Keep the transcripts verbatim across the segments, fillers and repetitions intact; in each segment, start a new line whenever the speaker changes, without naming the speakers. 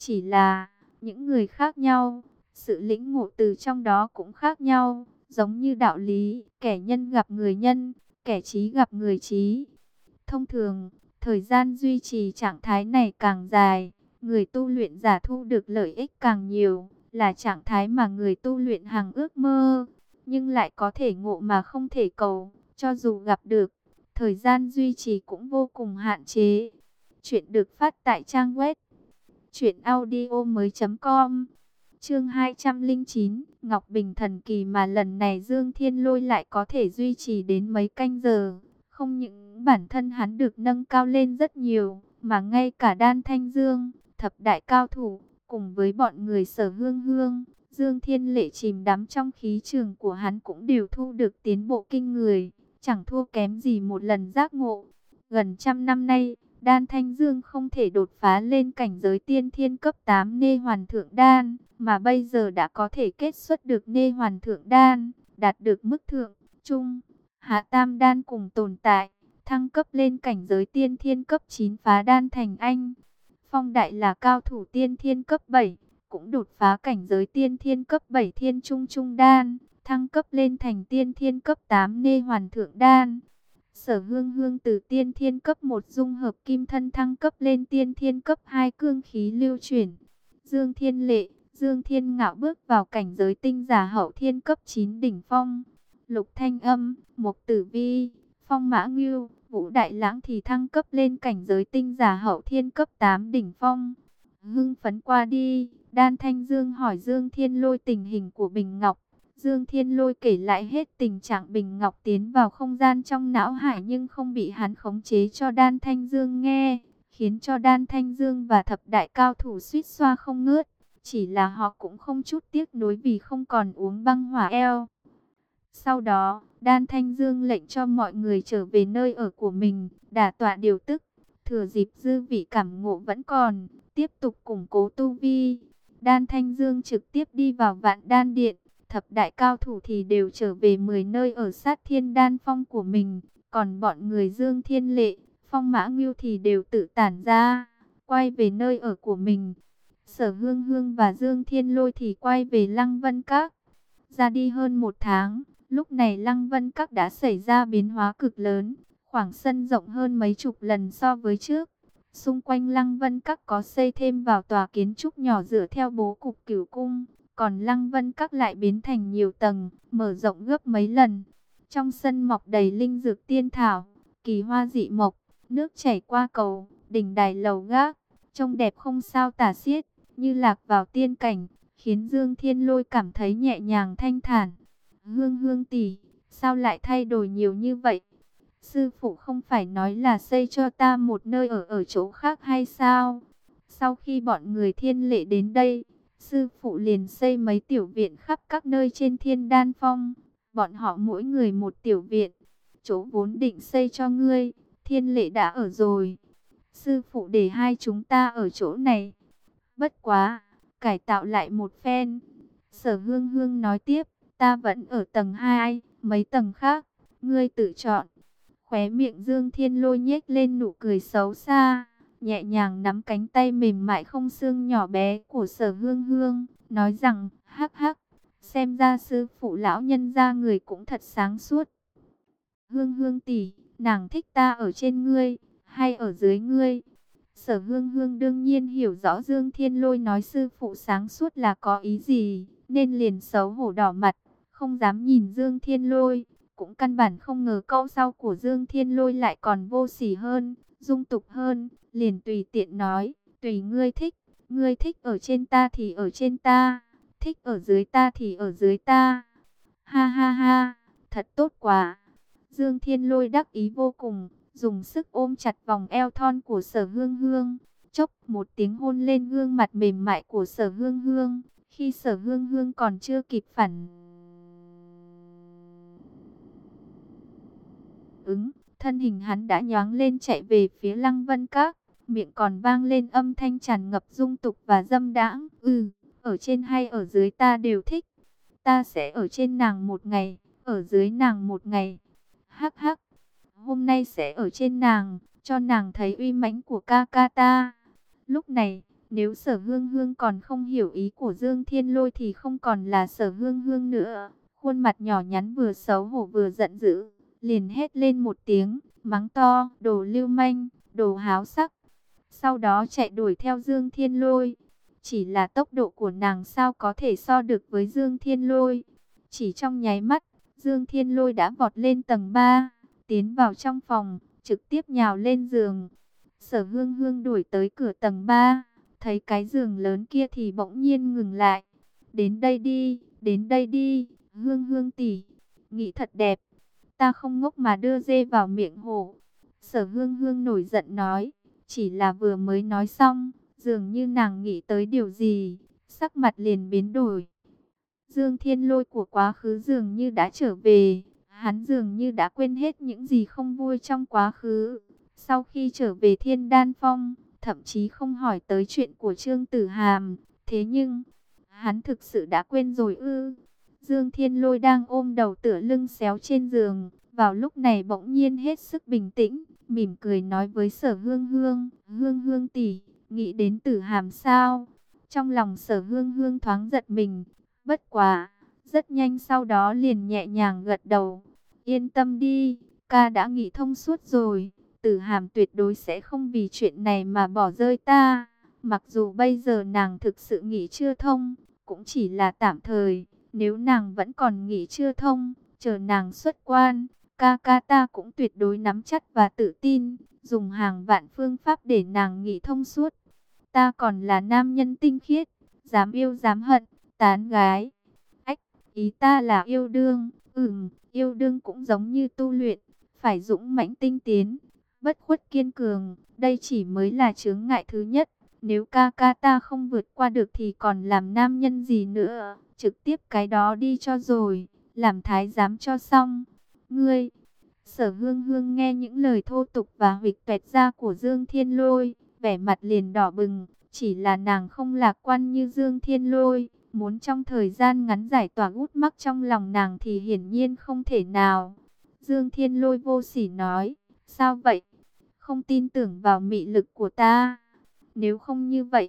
Chỉ là những người khác nhau, sự lĩnh ngộ từ trong đó cũng khác nhau. Giống như đạo lý, kẻ nhân gặp người nhân, kẻ trí gặp người trí. Thông thường, thời gian duy trì trạng thái này càng dài, người tu luyện giả thu được lợi ích càng nhiều, là trạng thái mà người tu luyện hằng ước mơ, nhưng lại có thể ngộ mà không thể cầu, cho dù gặp được, thời gian duy trì cũng vô cùng hạn chế. Chuyện được phát tại trang web truyện audio mới chấm com. Chương hai trăm lẻ chín, Ngọc Bình thần kỳ mà lần này Dương Thiên Lôi lại có thể duy trì đến mấy canh giờ. Không những bản thân hắn được nâng cao lên rất nhiều, mà ngay cả Đan Thanh Dương, thập đại cao thủ, cùng với bọn người Sở Hương Hương, Dương Thiên Lệ chìm đắm trong khí trường của hắn cũng đều thu được tiến bộ kinh người, chẳng thua kém gì một lần giác ngộ. Gần trăm năm nay, Đan Thanh Dương không thể đột phá lên cảnh giới tiên thiên cấp tám Nê Hoàn Thượng Đan, mà bây giờ đã có thể kết xuất được Nê Hoàn Thượng Đan, đạt được mức thượng, trung, hạ tam đan cùng tồn tại, thăng cấp lên cảnh giới tiên thiên cấp chín phá đan thành anh. Phong Đại là cao thủ tiên thiên cấp bảy, cũng đột phá cảnh giới tiên thiên cấp bảy thiên trung trung đan, thăng cấp lên thành tiên thiên cấp tám Nê Hoàn Thượng Đan. Sở Hương Hương từ tiên thiên cấp một dung hợp kim thân thăng cấp lên tiên thiên cấp hai cương khí lưu chuyển. Dương Thiên Lệ, Dương Thiên Ngạo bước vào cảnh giới tinh giả hậu thiên cấp chín đỉnh phong. Lục Thanh Âm, Mục Tử Vi, Phong Mã Ngưu, Vũ Đại Lãng thì thăng cấp lên cảnh giới tinh giả hậu thiên cấp tám đỉnh phong. Hưng phấn qua đi, Đan Thanh Dương hỏi Dương Thiên Lôi tình hình của Bình Ngọc. Dương Thiên Lôi kể lại hết tình trạng Bình Ngọc tiến vào không gian trong não hải nhưng không bị hắn khống chế cho Đan Thanh Dương nghe, khiến cho Đan Thanh Dương và thập đại cao thủ suýt xoa không ngớt. Chỉ là họ cũng không chút tiếc nuối vì không còn uống băng hỏa eo. Sau đó, Đan Thanh Dương lệnh cho mọi người trở về nơi ở của mình, đả tọa điều tức, thừa dịp dư vị cảm ngộ vẫn còn, tiếp tục củng cố tu vi. Đan Thanh Dương trực tiếp đi vào Vạn Đan Điện, thập đại cao thủ thì đều trở về mười nơi ở sát Thiên Đan Phong của mình, còn bọn người Dương Thiên Lệ, Phong Mã Ngưu thì đều tự tản ra, quay về nơi ở của mình. Sở Hương Hương và Dương Thiên Lôi thì quay về Lăng Vân Các. Ra đi hơn một tháng, lúc này Lăng Vân Các đã xảy ra biến hóa cực lớn, khoảng sân rộng hơn mấy chục lần so với trước. Xung quanh Lăng Vân Các có xây thêm vào tòa kiến trúc nhỏ dựa theo bố cục Cửu Cung, còn Lăng Vân Các lại biến thành nhiều tầng, mở rộng gấp mấy lần. Trong sân mọc đầy linh dược tiên thảo, kỳ hoa dị mộc, nước chảy qua cầu, đỉnh đài lầu gác, trông đẹp không sao tả xiết, như lạc vào tiên cảnh, khiến Dương Thiên Lôi cảm thấy nhẹ nhàng thanh thản. Hương Hương tỷ, sao lại thay đổi nhiều như vậy? Sư phụ không phải nói là xây cho ta một nơi ở ở chỗ khác hay sao? Sau khi bọn người Thiên Lệ đến đây, sư phụ liền xây mấy tiểu viện khắp các nơi trên Thiên Đan Phong. Bọn họ mỗi người một tiểu viện. Chỗ vốn định xây cho ngươi, Thiên Lệ đã ở rồi. Sư phụ để hai chúng ta ở chỗ này. Bất quá, cải tạo lại một phen. Sở Hương Hương nói tiếp, ta vẫn ở tầng hai, mấy tầng khác, ngươi tự chọn. Khóe miệng Dương Thiên Lôi nhếch lên nụ cười xấu xa, nhẹ nhàng nắm cánh tay mềm mại không xương nhỏ bé của Sở Hương Hương, nói rằng, hắc hắc, xem ra sư phụ lão nhân gia người cũng thật sáng suốt. Hương Hương tỷ, nàng thích ta ở trên ngươi, hay ở dưới ngươi? Sở Hương Hương đương nhiên hiểu rõ Dương Thiên Lôi nói sư phụ sáng suốt là có ý gì, nên liền xấu hổ đỏ mặt, không dám nhìn Dương Thiên Lôi. Cũng căn bản không ngờ câu sau của Dương Thiên Lôi lại còn vô sỉ hơn, dung tục hơn, liền tùy tiện nói, tùy ngươi thích, ngươi thích ở trên ta thì ở trên ta, thích ở dưới ta thì ở dưới ta. Ha ha ha, thật tốt quá. Dương Thiên Lôi đắc ý vô cùng, dùng sức ôm chặt vòng eo thon của Sở Hương Hương, chốc một tiếng hôn lên gương mặt mềm mại của Sở Hương Hương, khi Sở Hương Hương còn chưa kịp phản ứng, thân hình hắn đã nhoáng lên chạy về phía Lăng Vân Các, miệng còn vang lên âm thanh tràn ngập dung tục và dâm đãng. Ừ, ở trên hay ở dưới ta đều thích. Ta sẽ ở trên nàng một ngày, ở dưới nàng một ngày. Hắc hắc, hôm nay sẽ ở trên nàng, cho nàng thấy uy mãnh của ca ca ta. Lúc này, Nếu Sở Hương Hương còn không hiểu ý của Dương Thiên Lôi thì không còn là Sở Hương Hương nữa. Khuôn mặt nhỏ nhắn vừa xấu hổ vừa giận dữ, liền hét lên một tiếng, mắng to, đồ lưu manh, đồ háo sắc. Sau đó chạy đuổi theo Dương Thiên Lôi. Chỉ là tốc độ của nàng sao có thể so được với Dương Thiên Lôi. Chỉ trong nháy mắt, Dương Thiên Lôi đã vọt lên tầng ba, tiến vào trong phòng, trực tiếp nhào lên giường. Sở Hương Hương đuổi tới cửa tầng ba, thấy cái giường lớn kia thì bỗng nhiên ngừng lại. Đến đây đi, đến đây đi, Hương Hương tỷ, nghĩ thật đẹp. Ta không ngốc mà đưa dê vào miệng hổ. Sở Hương Hương nổi giận nói, chỉ là vừa mới nói xong, dường như nàng nghĩ tới điều gì, sắc mặt liền biến đổi. Dương Thiên Lôi của quá khứ dường như đã trở về, hắn dường như đã quên hết những gì không vui trong quá khứ. Sau khi trở về Thiên Đan Phong, thậm chí không hỏi tới chuyện của Trương Tử Hàm, thế nhưng, hắn thực sự đã quên rồi ư? Dương Thiên Lôi đang ôm đầu tựa lưng xéo trên giường, vào lúc này bỗng nhiên hết sức bình tĩnh, mỉm cười nói với Sở Hương Hương, Hương Hương tỷ, nghĩ đến Tử Hàm sao? Trong lòng Sở Hương Hương thoáng giật mình, bất quá, rất nhanh sau đó liền nhẹ nhàng gật đầu. Yên tâm đi, ca đã nghĩ thông suốt rồi, Tử Hàm tuyệt đối sẽ không vì chuyện này mà bỏ rơi ta. Mặc dù bây giờ nàng thực sự nghĩ chưa thông, cũng chỉ là tạm thời, nếu nàng vẫn còn nghĩ chưa thông, chờ nàng xuất quan, ca ca ta cũng tuyệt đối nắm chắc và tự tin, dùng hàng vạn phương pháp để nàng nghĩ thông suốt. Ta còn là nam nhân tinh khiết, dám yêu dám hận, tán gái. Ách, ý ta là yêu đương, ừm, yêu đương cũng giống như tu luyện, phải dũng mãnh tinh tiến, bất khuất kiên cường, đây chỉ mới là chướng ngại thứ nhất. Nếu ca ca ta không vượt qua được thì còn làm nam nhân gì nữa, trực tiếp cái đó đi cho rồi, làm thái giám cho xong. Ngươi, Sở Hương Hương nghe những lời thô tục và huỵch toẹt ra của Dương Thiên Lôi, vẻ mặt liền đỏ bừng, chỉ là nàng không lạc quan như Dương Thiên Lôi, muốn trong thời gian ngắn giải tỏa gút mắc trong lòng nàng thì hiển nhiên không thể nào. Dương Thiên Lôi vô sỉ nói, sao vậy? Không tin tưởng vào mị lực của ta? Nếu không như vậy,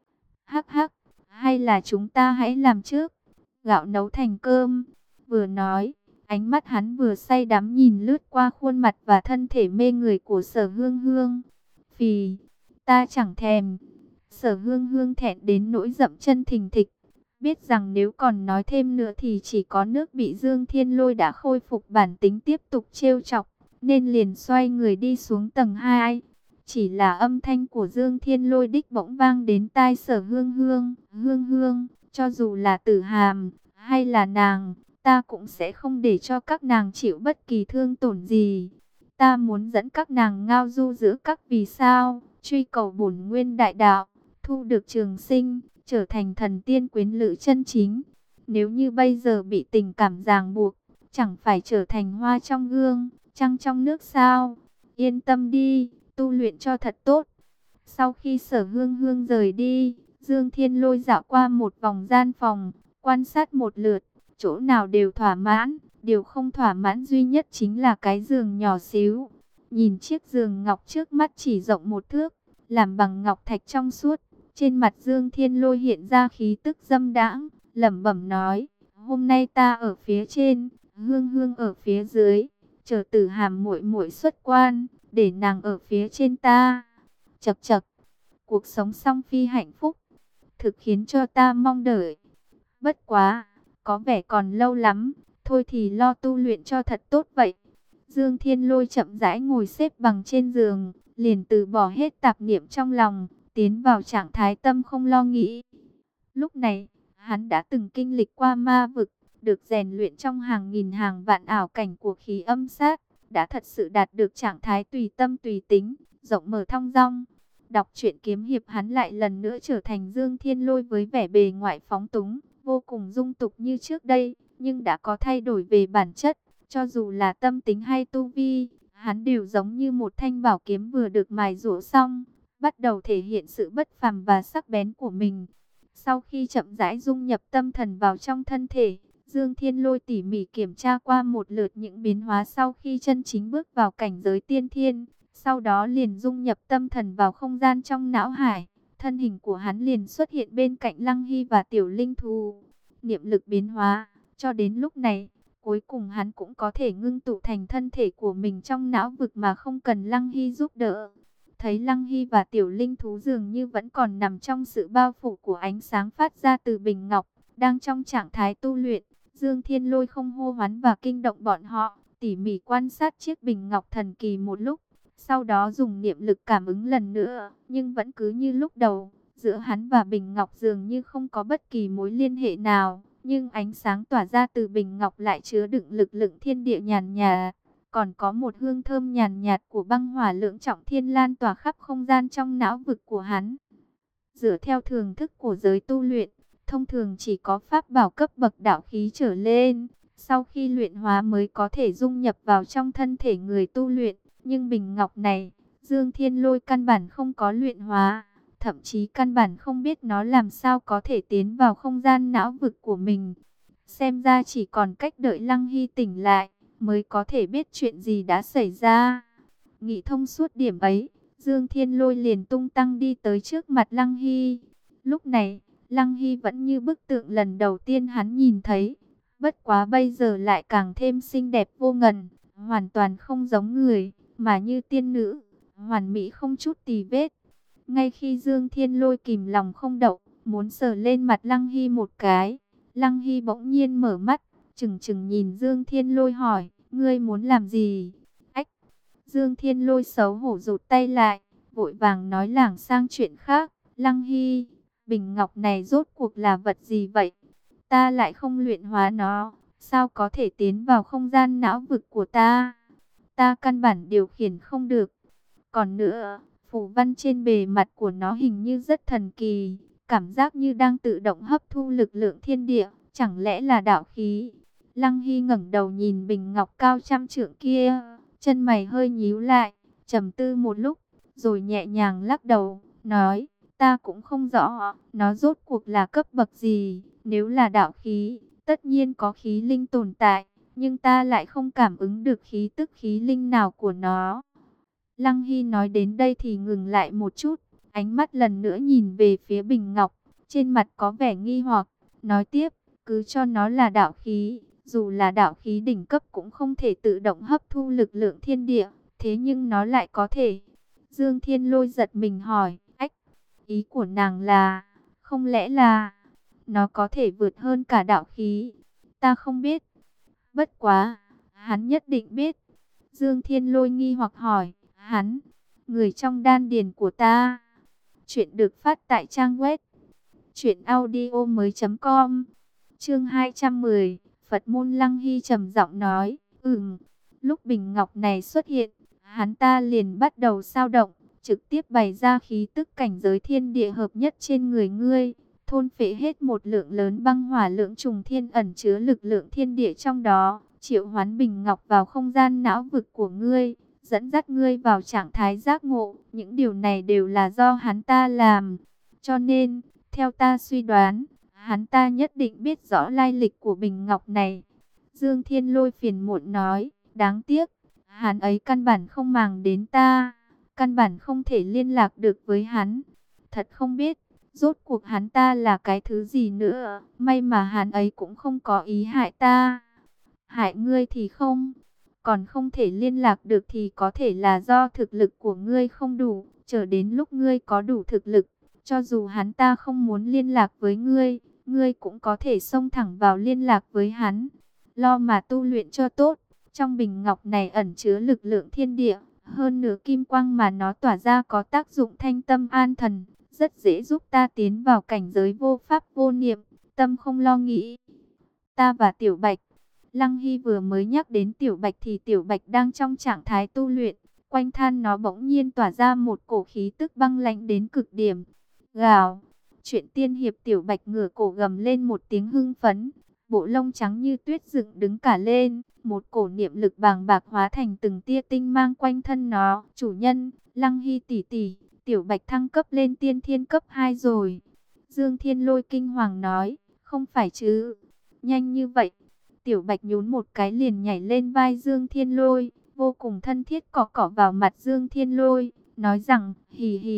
hắc hắc, hay là chúng ta hãy làm trước, gạo nấu thành cơm. Vừa nói, ánh mắt hắn vừa say đắm nhìn lướt qua khuôn mặt và thân thể mê người của Sở Hương Hương. Phì, ta chẳng thèm. Sở Hương Hương thẹn đến nỗi dậm chân thình thịch, biết rằng nếu còn nói thêm nữa thì chỉ có nước bị Dương Thiên Lôi đã khôi phục bản tính tiếp tục trêu chọc, nên liền xoay người đi xuống tầng hai. Chỉ là âm thanh của Dương Thiên Lôi đích bỗng vang đến tai Sở Hương Hương. Hương Hương, cho dù là Tử Hàm, hay là nàng, ta cũng sẽ không để cho các nàng chịu bất kỳ thương tổn gì. Ta muốn dẫn các nàng ngao du giữa các vì sao, truy cầu bổn nguyên đại đạo, thu được trường sinh, trở thành thần tiên quyến lữ chân chính. Nếu như bây giờ bị tình cảm ràng buộc, chẳng phải trở thành hoa trong gương, trăng trong nước sao? Yên tâm đi, tu luyện cho thật tốt. Sau khi Sở Hương Hương rời đi, Dương Thiên Lôi dạo qua một vòng gian phòng, quan sát một lượt, chỗ nào đều thỏa mãn, điều không thỏa mãn duy nhất chính là cái giường nhỏ xíu. Nhìn chiếc giường ngọc trước mắt chỉ rộng một thước, làm bằng ngọc thạch trong suốt, trên mặt Dương Thiên Lôi hiện ra khí tức dâm đãng, lẩm bẩm nói, hôm nay ta ở phía trên, Hương Hương ở phía dưới, chờ Tử Hàm muội muội xuất quan, để nàng ở phía trên ta. Chậc chậc, cuộc sống song phi hạnh phúc, thực khiến cho ta mong đợi. Bất quá, có vẻ còn lâu lắm, thôi thì lo tu luyện cho thật tốt vậy. Dương Thiên Lôi chậm rãi ngồi xếp bằng trên giường, liền từ bỏ hết tạp niệm trong lòng, tiến vào trạng thái tâm không lo nghĩ. Lúc này, hắn đã từng kinh lịch qua ma vực, được rèn luyện trong hàng nghìn hàng vạn ảo cảnh của khí âm sát, đã thật sự đạt được trạng thái tùy tâm tùy tính, rộng mở thong dong. Đọc truyện kiếm hiệp hắn lại lần nữa trở thành Dương Thiên Lôi với vẻ bề ngoài phóng túng, vô cùng dung tục như trước đây, nhưng đã có thay đổi về bản chất, cho dù là tâm tính hay tu vi, hắn đều giống như một thanh bảo kiếm vừa được mài giũa xong, bắt đầu thể hiện sự bất phàm và sắc bén của mình. Sau khi chậm rãi dung nhập tâm thần vào trong thân thể, Dương Thiên Lôi tỉ mỉ kiểm tra qua một lượt những biến hóa sau khi chân chính bước vào cảnh giới tiên thiên, sau đó liền dung nhập tâm thần vào không gian trong não hải, thân hình của hắn liền xuất hiện bên cạnh Lăng Hy và tiểu linh thú. Niệm lực biến hóa, cho đến lúc này, cuối cùng hắn cũng có thể ngưng tụ thành thân thể của mình trong não vực mà không cần Lăng Hy giúp đỡ. Thấy Lăng Hy và tiểu linh thú dường như vẫn còn nằm trong sự bao phủ của ánh sáng phát ra từ bình ngọc, đang trong trạng thái tu luyện, Dương Thiên Lôi không hô hoán và kinh động bọn họ, tỉ mỉ quan sát chiếc bình ngọc thần kỳ một lúc, sau đó dùng niệm lực cảm ứng lần nữa, nhưng vẫn cứ như lúc đầu, giữa hắn và bình ngọc dường như không có bất kỳ mối liên hệ nào, nhưng ánh sáng tỏa ra từ bình ngọc lại chứa đựng lực lượng thiên địa nhàn nhạt, còn có một hương thơm nhàn nhạt của băng hỏa lượng trọng thiên lan tỏa khắp không gian trong não vực của hắn. Dựa theo thường thức của giới tu luyện, thông thường chỉ có pháp bảo cấp bậc đạo khí trở lên, sau khi luyện hóa mới có thể dung nhập vào trong thân thể người tu luyện. Nhưng bình ngọc này, Dương Thiên Lôi căn bản không có luyện hóa, thậm chí căn bản không biết nó làm sao có thể tiến vào không gian não vực của mình. Xem ra chỉ còn cách đợi Lăng Hy tỉnh lại, mới có thể biết chuyện gì đã xảy ra. Nghĩ thông suốt điểm ấy, Dương Thiên Lôi liền tung tăng đi tới trước mặt Lăng Hy. Lúc này, Lăng Hy vẫn như bức tượng lần đầu tiên hắn nhìn thấy, bất quá bây giờ lại càng thêm xinh đẹp vô ngần, hoàn toàn không giống người, mà như tiên nữ, hoàn mỹ không chút tì vết. Ngay khi Dương Thiên Lôi kìm lòng không đậu, muốn sờ lên mặt Lăng Hy một cái, Lăng Hy bỗng nhiên mở mắt, trừng trừng nhìn Dương Thiên Lôi hỏi, ngươi muốn làm gì? Ách! Dương Thiên Lôi xấu hổ rụt tay lại, vội vàng nói lảng sang chuyện khác. Lăng Hy, bình ngọc này rốt cuộc là vật gì vậy? Ta lại không luyện hóa nó, sao có thể tiến vào không gian não vực của ta? Ta căn bản điều khiển không được. Còn nữa, phù văn trên bề mặt của nó hình như rất thần kỳ, cảm giác như đang tự động hấp thu lực lượng thiên địa, chẳng lẽ là đạo khí? Lăng Hy ngẩng đầu nhìn bình ngọc cao trăm trượng kia, chân mày hơi nhíu lại, trầm tư một lúc, rồi nhẹ nhàng lắc đầu, nói, ta cũng không rõ, nó rốt cuộc là cấp bậc gì, nếu là đạo khí, tất nhiên có khí linh tồn tại, nhưng ta lại không cảm ứng được khí tức khí linh nào của nó. Lăng Hy nói đến đây thì ngừng lại một chút, ánh mắt lần nữa nhìn về phía bình ngọc, trên mặt có vẻ nghi hoặc, nói tiếp, cứ cho nó là đạo khí, dù là đạo khí đỉnh cấp cũng không thể tự động hấp thu lực lượng thiên địa, thế nhưng nó lại có thể. Dương Thiên Lôi giật mình hỏi, ách, ý của nàng là, không lẽ là, nó có thể vượt hơn cả đạo khí? Ta không biết. Bất quá, hắn nhất định biết. Dương Thiên Lôi nghi hoặc hỏi, hắn, người trong đan điền của ta. Chuyện được phát tại trang web truyệnaudiomoi.com. Chương hai trăm mười, Phật môn. Lăng Hy trầm giọng nói, "Ừm." Lúc bình ngọc này xuất hiện, hắn ta liền bắt đầu dao động, trực tiếp bày ra khí tức cảnh giới thiên địa hợp nhất trên người ngươi, thôn phệ hết một lượng lớn băng hỏa lượng trùng thiên ẩn chứa lực lượng thiên địa trong đó, triệu hoán bình ngọc vào không gian não vực của ngươi, dẫn dắt ngươi vào trạng thái giác ngộ. Những điều này đều là do hắn ta làm. Cho nên, theo ta suy đoán, hắn ta nhất định biết rõ lai lịch của bình ngọc này. Dương Thiên Lôi phiền muộn nói, đáng tiếc, hắn ấy căn bản không màng đến ta, căn bản không thể liên lạc được với hắn. Thật không biết, rốt cuộc hắn ta là cái thứ gì nữa, may mà hắn ấy cũng không có ý hại ta. Hại ngươi thì không, còn không thể liên lạc được thì có thể là do thực lực của ngươi không đủ, chờ đến lúc ngươi có đủ thực lực, cho dù hắn ta không muốn liên lạc với ngươi, ngươi cũng có thể xông thẳng vào liên lạc với hắn. Lo mà tu luyện cho tốt, trong bình ngọc này ẩn chứa lực lượng thiên địa, hơn nữa kim quang mà nó tỏa ra có tác dụng thanh tâm an thần, rất dễ giúp ta tiến vào cảnh giới vô pháp vô niệm, tâm không lo nghĩ. Ta và Tiểu Bạch. Lăng Hy vừa mới nhắc đến Tiểu Bạch thì Tiểu Bạch đang trong trạng thái tu luyện, quanh thân nó bỗng nhiên tỏa ra một cổ khí tức băng lãnh đến cực điểm. Gào, chuyện tiên hiệp. Tiểu Bạch ngửa cổ gầm lên một tiếng hưng phấn, bộ lông trắng như tuyết dựng đứng cả lên, một cổ niệm lực bàng bạc hóa thành từng tia tinh mang quanh thân nó. Chủ nhân, Lăng Hy tỷ tỷ, Tiểu Bạch thăng cấp lên tiên thiên cấp hai rồi. Dương Thiên Lôi kinh hoàng nói, không phải chứ, nhanh như vậy. Tiểu Bạch nhún một cái liền nhảy lên vai Dương Thiên Lôi, vô cùng thân thiết cọ cọ vào mặt Dương Thiên Lôi, nói rằng, hì hì,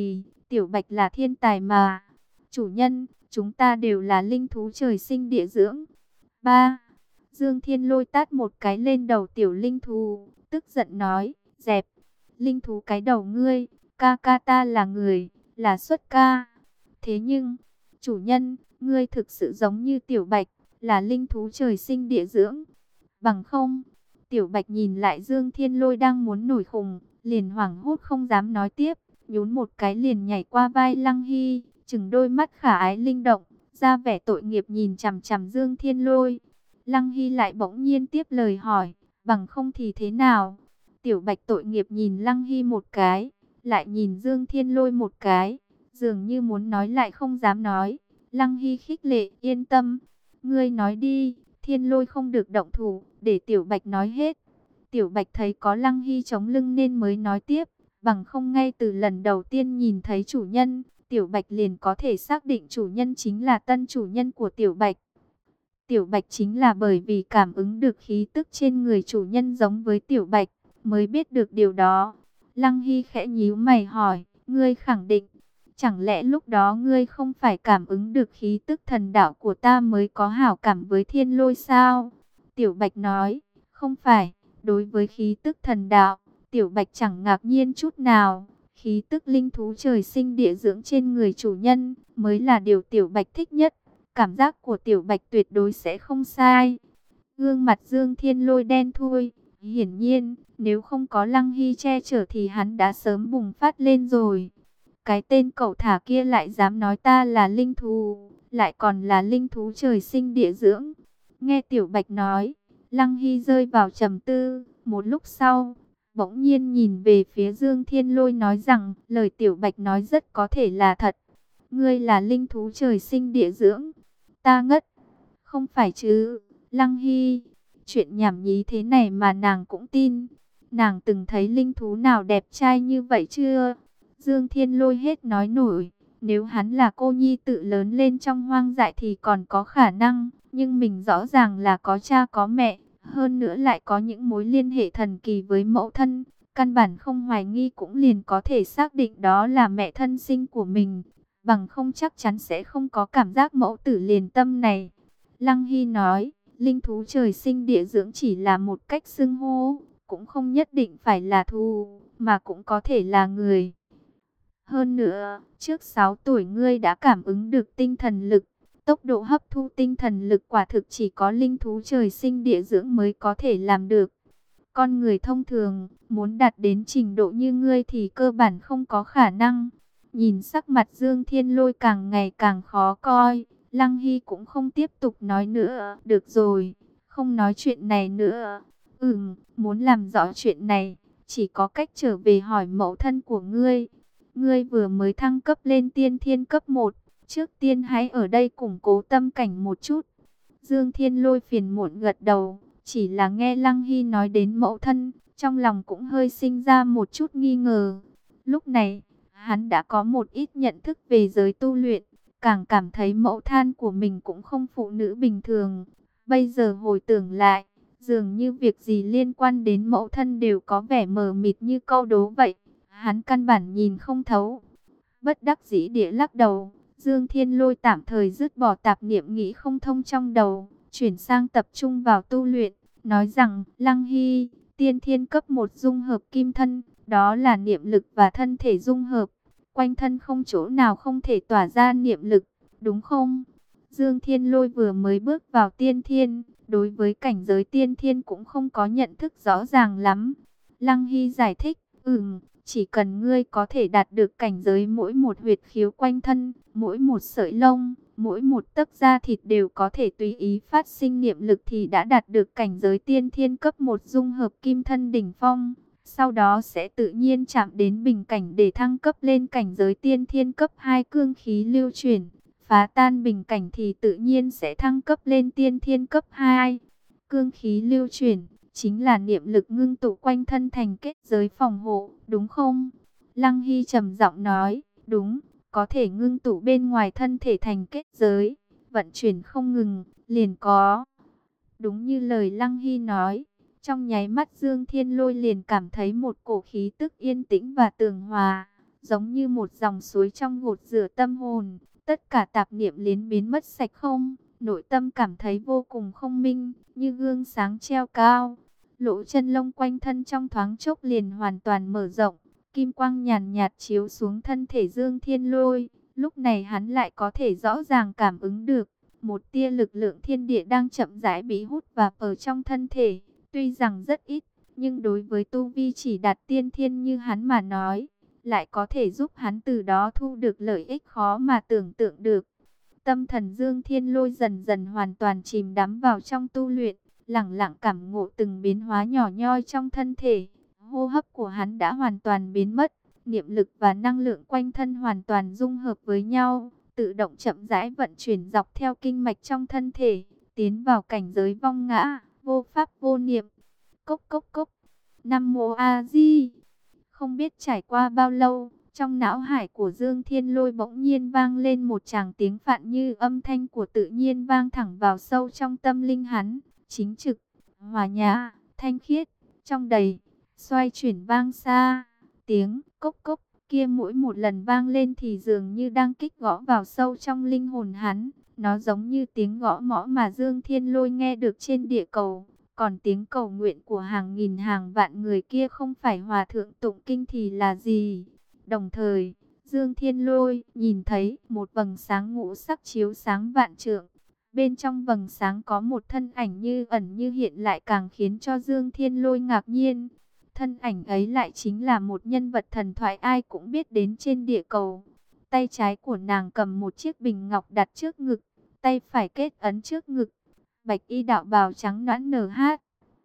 Tiểu Bạch là thiên tài mà. Chủ nhân, chúng ta đều là linh thú trời sinh địa dưỡng. Ba. Dương Thiên Lôi tát một cái lên đầu tiểu linh thú, tức giận nói, dẹp. Linh thú cái đầu ngươi, ca ca ta là người, là xuất ca. Thế nhưng, chủ nhân, ngươi thực sự giống như Tiểu Bạch, là linh thú trời sinh địa dưỡng. Bằng không, Tiểu Bạch nhìn lại Dương Thiên Lôi đang muốn nổi khùng, liền hoảng hốt không dám nói tiếp, nhún một cái liền nhảy qua vai Lăng Hy, chừng đôi mắt khả ái linh động, ra vẻ tội nghiệp nhìn chằm chằm Dương Thiên Lôi. Lăng Hy lại bỗng nhiên tiếp lời hỏi, bằng không thì thế nào? Tiểu Bạch tội nghiệp nhìn Lăng Hy một cái, lại nhìn Dương Thiên Lôi một cái, dường như muốn nói lại không dám nói. Lăng Hy khích lệ, yên tâm, ngươi nói đi, Thiên Lôi không được động thủ, để Tiểu Bạch nói hết. Tiểu Bạch thấy có Lăng Hy chống lưng nên mới nói tiếp, bằng không ngay từ lần đầu tiên nhìn thấy chủ nhân, Tiểu Bạch liền có thể xác định chủ nhân chính là tân chủ nhân của Tiểu Bạch. Tiểu Bạch chính là bởi vì cảm ứng được khí tức trên người chủ nhân giống với Tiểu Bạch, mới biết được điều đó. Lăng Hy khẽ nhíu mày hỏi, ngươi khẳng định, chẳng lẽ lúc đó ngươi không phải cảm ứng được khí tức thần đạo của ta mới có hảo cảm với Thiên Lôi sao? Tiểu Bạch nói, không phải, đối với khí tức thần đạo, Tiểu Bạch chẳng ngạc nhiên chút nào. Khí tức linh thú trời sinh địa dưỡng trên người chủ nhân mới là điều Tiểu Bạch thích nhất. Cảm giác của Tiểu Bạch tuyệt đối sẽ không sai. Gương mặt Dương Thiên Lôi đen thui. Hiển nhiên, nếu không có Lăng Hy che chở thì hắn đã sớm bùng phát lên rồi. Cái tên cẩu thả kia lại dám nói ta là linh thú, lại còn là linh thú trời sinh địa dưỡng. Nghe Tiểu Bạch nói, Lăng Hy rơi vào trầm tư. Một lúc sau, bỗng nhiên nhìn về phía Dương Thiên Lôi nói rằng, lời Tiểu Bạch nói rất có thể là thật. Ngươi là linh thú trời sinh địa dưỡng. Ta ngất. Không phải chứ, Lăng Hy. Chuyện nhảm nhí thế này mà nàng cũng tin. Nàng từng thấy linh thú nào đẹp trai như vậy chưa? Dương Thiên Lôi hết nói nổi. Nếu hắn là cô nhi tự lớn lên trong hoang dại thì còn có khả năng. Nhưng mình rõ ràng là có cha có mẹ. Hơn nữa lại có những mối liên hệ thần kỳ với mẫu thân. Căn bản không hoài nghi cũng liền có thể xác định đó là mẹ thân sinh của mình. Bằng không chắc chắn sẽ không có cảm giác mẫu tử liền tâm này. Lăng Hy nói, linh thú trời sinh địa dưỡng chỉ là một cách xưng hô, cũng không nhất định phải là thú, mà cũng có thể là người. Hơn nữa, trước sáu tuổi ngươi đã cảm ứng được tinh thần lực, tốc độ hấp thu tinh thần lực quả thực chỉ có linh thú trời sinh địa dưỡng mới có thể làm được. Con người thông thường, muốn đạt đến trình độ như ngươi thì cơ bản không có khả năng. Nhìn sắc mặt Dương Thiên Lôi càng ngày càng khó coi, Lăng Hy cũng không tiếp tục nói nữa. Được rồi, không nói chuyện này nữa. Ừm, muốn làm rõ chuyện này, chỉ có cách trở về hỏi mẫu thân của ngươi. Ngươi vừa mới thăng cấp lên tiên thiên cấp một, trước tiên hãy ở đây củng cố tâm cảnh một chút. Dương Thiên Lôi phiền muộn gật đầu, chỉ là nghe Lăng Hy nói đến mẫu thân, trong lòng cũng hơi sinh ra một chút nghi ngờ. Lúc này, hắn đã có một ít nhận thức về giới tu luyện, càng cảm thấy mẫu thân của mình cũng không phụ nữ bình thường. Bây giờ hồi tưởng lại, dường như việc gì liên quan đến mẫu thân đều có vẻ mờ mịt như câu đố vậy. Hắn căn bản nhìn không thấu. Bất đắc dĩ địa lắc đầu, Dương Thiên Lôi tạm thời dứt bỏ tạp niệm nghĩ không thông trong đầu, chuyển sang tập trung vào tu luyện, nói rằng, Lăng Hy, tiên thiên cấp một dung hợp kim thân, đó là niệm lực và thân thể dung hợp, quanh thân không chỗ nào không thể tỏa ra niệm lực, đúng không? Dương Thiên Lôi vừa mới bước vào tiên thiên, đối với cảnh giới tiên thiên cũng không có nhận thức rõ ràng lắm. Lăng Hy giải thích, ừm, chỉ cần ngươi có thể đạt được cảnh giới mỗi một huyệt khiếu quanh thân, mỗi một sợi lông, mỗi một tấc da thịt đều có thể tùy ý phát sinh niệm lực thì đã đạt được cảnh giới tiên thiên cấp một dung hợp kim thân đỉnh phong. Sau đó sẽ tự nhiên chạm đến bình cảnh để thăng cấp lên cảnh giới tiên thiên cấp hai cương khí lưu chuyển. Phá tan bình cảnh thì tự nhiên sẽ thăng cấp lên tiên thiên cấp hai. Cương khí lưu chuyển chính là niệm lực ngưng tụ quanh thân thành kết giới phòng hộ, đúng không? Lăng Hy trầm giọng nói, đúng, có thể ngưng tụ bên ngoài thân thể thành kết giới, vận chuyển không ngừng, liền có. Đúng như lời Lăng Hy nói, trong nháy mắt Dương Thiên Lôi liền cảm thấy một cổ khí tức yên tĩnh và tường hòa. giống như một dòng suối trong gột rửa tâm hồn, tất cả tạp niệm liền biến mất sạch không, nội tâm cảm thấy vô cùng không minh, như gương sáng treo cao. Lỗ chân lông quanh thân trong thoáng chốc liền hoàn toàn mở rộng, kim quang nhàn nhạt chiếu xuống thân thể Dương Thiên Lôi. Lúc này hắn lại có thể rõ ràng cảm ứng được một tia lực lượng thiên địa đang chậm rãi bị hút vào ở trong thân thể. Tuy rằng rất ít, nhưng đối với tu vi chỉ đạt tiên thiên như hắn mà nói, lại có thể giúp hắn từ đó thu được lợi ích khó mà tưởng tượng được. Tâm thần Dương Thiên Lôi dần dần hoàn toàn chìm đắm vào trong tu luyện, lẳng lặng cảm ngộ từng biến hóa nhỏ nhoi trong thân thể. Hô hấp của hắn đã hoàn toàn biến mất, niệm lực và năng lượng quanh thân hoàn toàn dung hợp với nhau, tự động chậm rãi vận chuyển dọc theo kinh mạch trong thân thể, tiến vào cảnh giới vong ngã, vô pháp vô niệm. Cốc cốc cốc, Nam Mô A Di. Không biết trải qua bao lâu, trong não hải của Dương Thiên Lôi bỗng nhiên vang lên một tràng tiếng phạn như âm thanh của tự nhiên vang thẳng vào sâu trong tâm linh hắn, chính trực, hòa nhã, thanh khiết, trong đầy, xoay chuyển vang xa. Tiếng cốc cốc kia mỗi một lần vang lên thì dường như đang kích gõ vào sâu trong linh hồn hắn. Nó giống như tiếng gõ mõ mà Dương Thiên Lôi nghe được trên địa cầu. Còn tiếng cầu nguyện của hàng nghìn hàng vạn người kia không phải hòa thượng tụng kinh thì là gì? Đồng thời, Dương Thiên Lôi nhìn thấy một vầng sáng ngũ sắc chiếu sáng vạn trượng. Bên trong vầng sáng có một thân ảnh như ẩn như hiện lại càng khiến cho Dương Thiên Lôi ngạc nhiên. Thân ảnh ấy lại chính là một nhân vật thần thoại ai cũng biết đến trên địa cầu. Tay trái của nàng cầm một chiếc bình ngọc đặt trước ngực, tay phải kết ấn trước ngực. Bạch y đạo bào trắng nõn nở hát.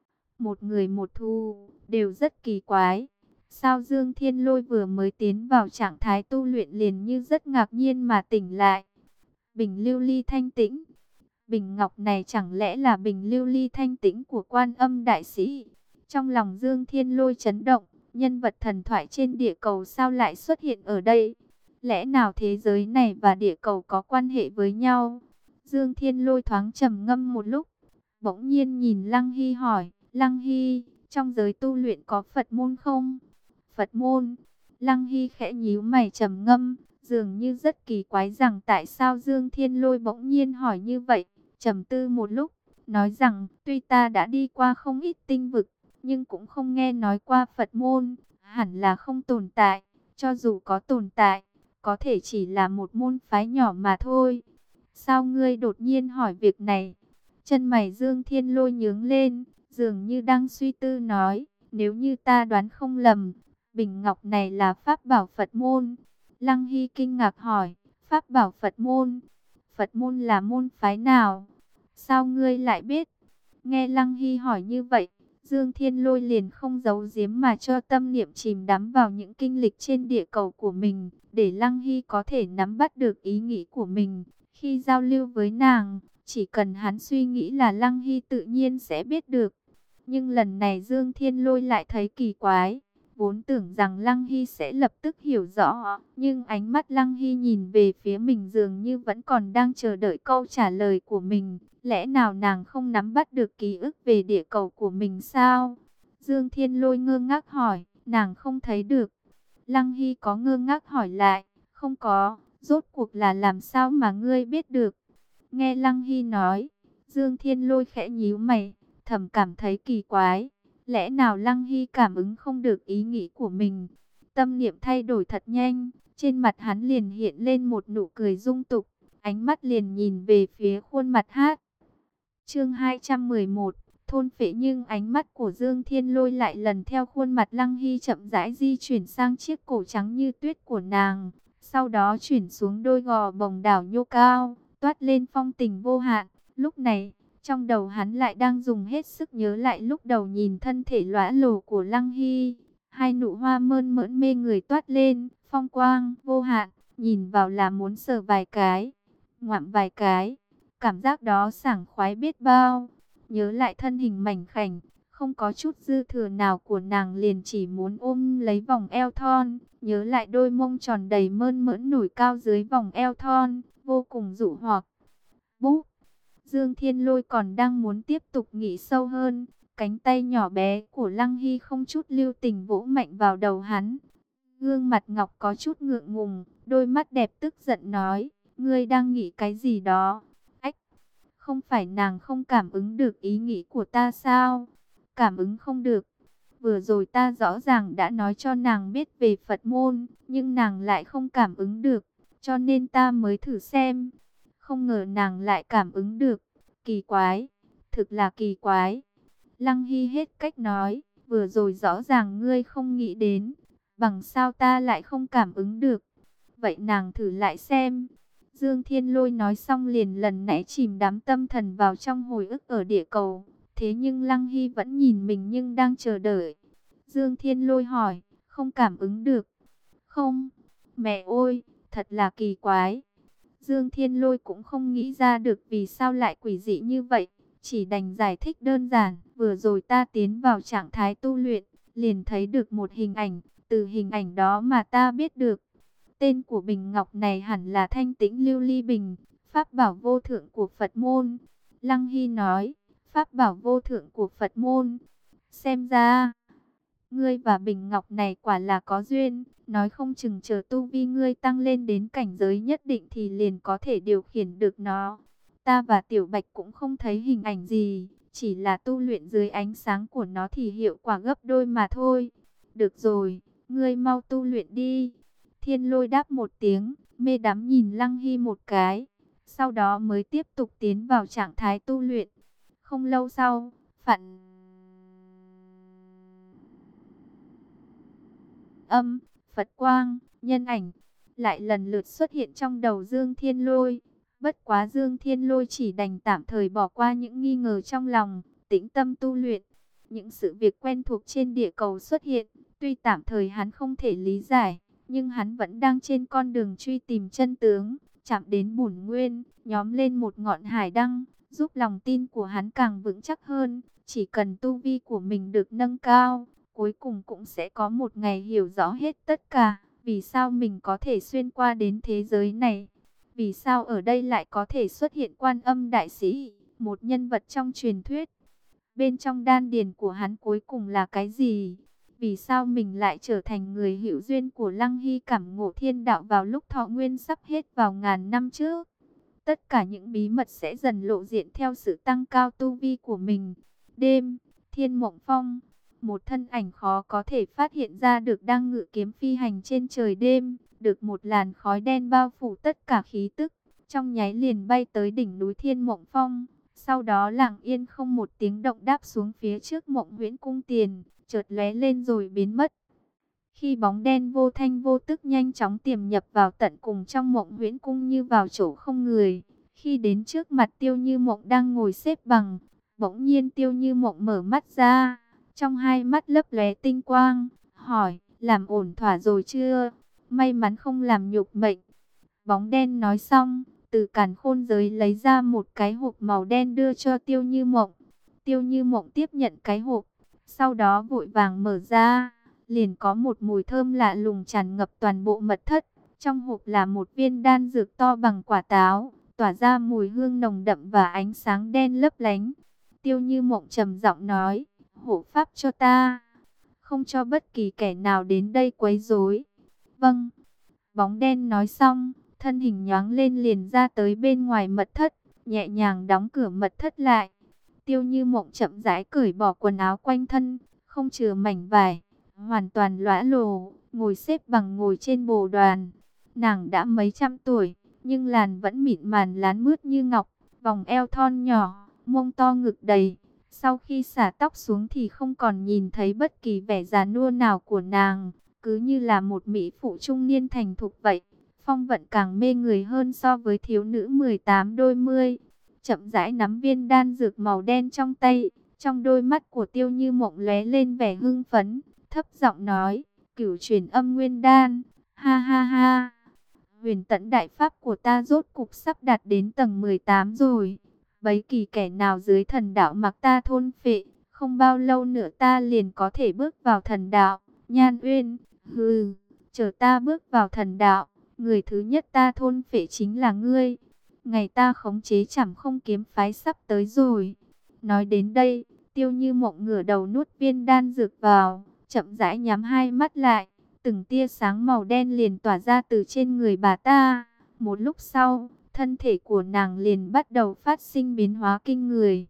Một người một thu, đều rất kỳ quái. Sao Dương Thiên Lôi vừa mới tiến vào trạng thái tu luyện liền như rất ngạc nhiên mà tỉnh lại. Bình lưu ly thanh tĩnh. Bình ngọc này chẳng lẽ là bình lưu ly thanh tĩnh của Quan Âm đại sĩ? Trong lòng Dương Thiên Lôi chấn động, nhân vật thần thoại trên địa cầu sao lại xuất hiện ở đây? Lẽ nào thế giới này và địa cầu có quan hệ với nhau? Dương Thiên Lôi thoáng trầm ngâm một lúc, bỗng nhiên nhìn Lăng Hy hỏi, Lăng Hy, trong giới tu luyện có Phật môn không? Phật môn? Lăng Hy khẽ nhíu mày trầm ngâm, dường như rất kỳ quái rằng tại sao Dương Thiên Lôi bỗng nhiên hỏi như vậy. Trầm tư một lúc, nói rằng, tuy ta đã đi qua không ít tinh vực, nhưng cũng không nghe nói qua Phật môn, hẳn là không tồn tại, cho dù có tồn tại, có thể chỉ là một môn phái nhỏ mà thôi. Sao ngươi đột nhiên hỏi việc này? Chân mày Dương Thiên Lôi nhướng lên, dường như đang suy tư nói, nếu như ta đoán không lầm, bình ngọc này là pháp bảo Phật môn. Lăng Hy kinh ngạc hỏi, pháp bảo Phật môn? Phật môn là môn phái nào? Sao ngươi lại biết? Nghe Lăng Hy hỏi như vậy, Dương Thiên Lôi liền không giấu giếm mà cho tâm niệm chìm đắm vào những kinh lịch trên địa cầu của mình, để Lăng Hy có thể nắm bắt được ý nghĩ của mình. Khi giao lưu với nàng, chỉ cần hắn suy nghĩ là Lăng Hy tự nhiên sẽ biết được. Nhưng lần này Dương Thiên Lôi lại thấy kỳ quái. Vốn tưởng rằng Lăng Hy sẽ lập tức hiểu rõ, nhưng ánh mắt Lăng Hy nhìn về phía mình dường như vẫn còn đang chờ đợi câu trả lời của mình. Lẽ nào nàng không nắm bắt được ký ức về địa cầu của mình sao? Dương Thiên Lôi ngơ ngác hỏi, nàng không thấy được. Lăng Hy có ngơ ngác hỏi lại, không có, rốt cuộc là làm sao mà ngươi biết được? Nghe Lăng Hy nói, Dương Thiên Lôi khẽ nhíu mày, thầm cảm thấy kỳ quái. Lẽ nào Lăng Hy cảm ứng không được ý nghĩ của mình? Tâm niệm thay đổi thật nhanh, trên mặt hắn liền hiện lên một nụ cười dung tục, ánh mắt liền nhìn về phía khuôn mặt hát. Chương hai trăm mười một, thôn phệ, nhưng ánh mắt của Dương Thiên Lôi lại lần theo khuôn mặt Lăng Hy chậm rãi di chuyển sang chiếc cổ trắng như tuyết của nàng, sau đó chuyển xuống đôi gò bồng đảo nhô cao, toát lên phong tình vô hạn. Lúc này, trong đầu hắn lại đang dùng hết sức nhớ lại lúc đầu nhìn thân thể lõa lồ của Lăng Hy. Hai nụ hoa mơn mởn mê người toát lên, phong quang vô hạn, nhìn vào là muốn sờ vài cái, ngoạm vài cái. Cảm giác đó sảng khoái biết bao. Nhớ lại thân hình mảnh khảnh, không có chút dư thừa nào của nàng, liền chỉ muốn ôm lấy vòng eo thon. Nhớ lại đôi mông tròn đầy mơn mởn nổi cao dưới vòng eo thon, vô cùng dụ hoặc. Búp! Dương Thiên Lôi còn đang muốn tiếp tục nghĩ sâu hơn, cánh tay nhỏ bé của Lăng Hy không chút lưu tình vỗ mạnh vào đầu hắn. Gương mặt Ngọc có chút ngượng ngùng, đôi mắt đẹp tức giận nói, ngươi đang nghĩ cái gì đó? Ách, không phải nàng không cảm ứng được ý nghĩ của ta sao? Cảm ứng không được. Vừa rồi ta rõ ràng đã nói cho nàng biết về Phật môn, nhưng nàng lại không cảm ứng được, cho nên ta mới thử xem. Không ngờ nàng lại cảm ứng được. Kỳ quái, thực là kỳ quái. Lăng Hy hết cách nói, vừa rồi rõ ràng ngươi không nghĩ đến, bằng sao ta lại không cảm ứng được. Vậy nàng thử lại xem. Dương Thiên Lôi nói xong liền lần nãy chìm đắm tâm thần vào trong hồi ức ở địa cầu. Thế nhưng Lăng Hy vẫn nhìn mình nhưng đang chờ đợi. Dương Thiên Lôi hỏi, không cảm ứng được. Không, mẹ ơi, thật là kỳ quái. Dương Thiên Lôi cũng không nghĩ ra được vì sao lại quỷ dị như vậy. Chỉ đành giải thích đơn giản, vừa rồi ta tiến vào trạng thái tu luyện, liền thấy được một hình ảnh, từ hình ảnh đó mà ta biết được. Tên của bình ngọc này hẳn là Thanh Tĩnh Lưu Ly Bình, pháp bảo vô thượng của Phật môn. Lăng Hy nói, pháp bảo vô thượng của Phật môn. Xem ra, ngươi và bình ngọc này quả là có duyên, nói không chừng chờ tu vi ngươi tăng lên đến cảnh giới nhất định thì liền có thể điều khiển được nó. Ta và Tiểu Bạch cũng không thấy hình ảnh gì, chỉ là tu luyện dưới ánh sáng của nó thì hiệu quả gấp đôi mà thôi. Được rồi, ngươi mau tu luyện đi. Thiên Lôi đáp một tiếng, mê đắm nhìn Lăng Hy một cái, sau đó mới tiếp tục tiến vào trạng thái tu luyện. Không lâu sau, Phạn Âm, Phật Quang, Nhân Ảnh lại lần lượt xuất hiện trong đầu Dương Thiên Lôi. Bất quá Dương Thiên Lôi chỉ đành tạm thời bỏ qua những nghi ngờ trong lòng, tĩnh tâm tu luyện. Những sự việc quen thuộc trên địa cầu xuất hiện, tuy tạm thời hắn không thể lý giải, nhưng hắn vẫn đang trên con đường truy tìm chân tướng, chạm đến bổn nguyên, nhóm lên một ngọn hải đăng, giúp lòng tin của hắn càng vững chắc hơn. Chỉ cần tu vi của mình được nâng cao, cuối cùng cũng sẽ có một ngày hiểu rõ hết tất cả. Vì sao mình có thể xuyên qua đến thế giới này? Vì sao ở đây lại có thể xuất hiện Quan Âm Đại Sĩ, một nhân vật trong truyền thuyết? Bên trong đan điền của hắn cuối cùng là cái gì? Vì sao mình lại trở thành người hữu duyên của Lăng Hy cảm ngộ thiên đạo vào lúc thọ nguyên sắp hết vào ngàn năm trước? Tất cả những bí mật sẽ dần lộ diện theo sự tăng cao tu vi của mình. Đêm, Thiên Mộng Phong, một thân ảnh khó có thể phát hiện ra được đang ngự kiếm phi hành trên trời đêm, được một làn khói đen bao phủ tất cả khí tức, trong nháy liền bay tới đỉnh núi Thiên Mộng Phong, sau đó lặng yên không một tiếng động đáp xuống phía trước Mộng Huyễn Cung tiền, chợt lóe lên rồi biến mất. Khi bóng đen vô thanh vô tức nhanh chóng tiềm nhập vào tận cùng trong Mộng Huyễn Cung như vào chỗ không người, khi đến trước mặt Tiêu Như Mộng đang ngồi xếp bằng, bỗng nhiên Tiêu Như Mộng mở mắt ra, trong hai mắt lấp lóe tinh quang, hỏi, làm ổn thỏa rồi chưa? May mắn không làm nhục mệnh. Bóng đen nói xong, từ càn khôn giới lấy ra một cái hộp màu đen đưa cho Tiêu Như Mộng. Tiêu Như Mộng tiếp nhận cái hộp, sau đó vội vàng mở ra, liền có một mùi thơm lạ lùng tràn ngập toàn bộ mật thất. Trong hộp là một viên đan dược to bằng quả táo, tỏa ra mùi hương nồng đậm và ánh sáng đen lấp lánh. Tiêu Như Mộng trầm giọng nói, hộ pháp cho ta, không cho bất kỳ kẻ nào đến đây quấy rối. Vâng. Bóng đen nói xong, thân hình nhoáng lên liền ra tới bên ngoài mật thất, nhẹ nhàng đóng cửa mật thất lại. Tiêu Như Mộng chậm rãi cởi bỏ quần áo quanh thân, không chừa mảnh vải, hoàn toàn lõa lồ, ngồi xếp bằng ngồi trên bồ đoàn. Nàng đã mấy trăm tuổi, nhưng làn vẫn mịn màng láng mướt như ngọc, vòng eo thon nhỏ, mông to ngực đầy. Sau khi xả tóc xuống thì không còn nhìn thấy bất kỳ vẻ già nua nào của nàng, cứ như là một mỹ phụ trung niên thành thục vậy. Phong vận càng mê người hơn so với thiếu nữ mười tám đôi mươi. Chậm rãi nắm viên đan dược màu đen trong tay, trong đôi mắt của Tiêu Như Mộng lóe lên vẻ hưng phấn, thấp giọng nói, cửu truyền âm nguyên đan, ha ha ha. Huyền tẫn đại pháp của ta rốt cục sắp đạt đến tầng mười tám rồi. Bấy kỳ kẻ nào dưới thần đạo mặc ta thôn phệ, không bao lâu nữa ta liền có thể bước vào thần đạo. Nhan Uyên, hừ, chờ ta bước vào thần đạo, người thứ nhất ta thôn phệ chính là ngươi. Ngày ta khống chế Trảm Không kiếm phái sắp tới rồi. Nói đến đây, Tiêu Như Mộng ngửa đầu nuốt viên đan dược vào, chậm rãi nhắm hai mắt lại, từng tia sáng màu đen liền tỏa ra từ trên người bà ta. Một lúc sau, thân thể của nàng liền bắt đầu phát sinh biến hóa kinh người.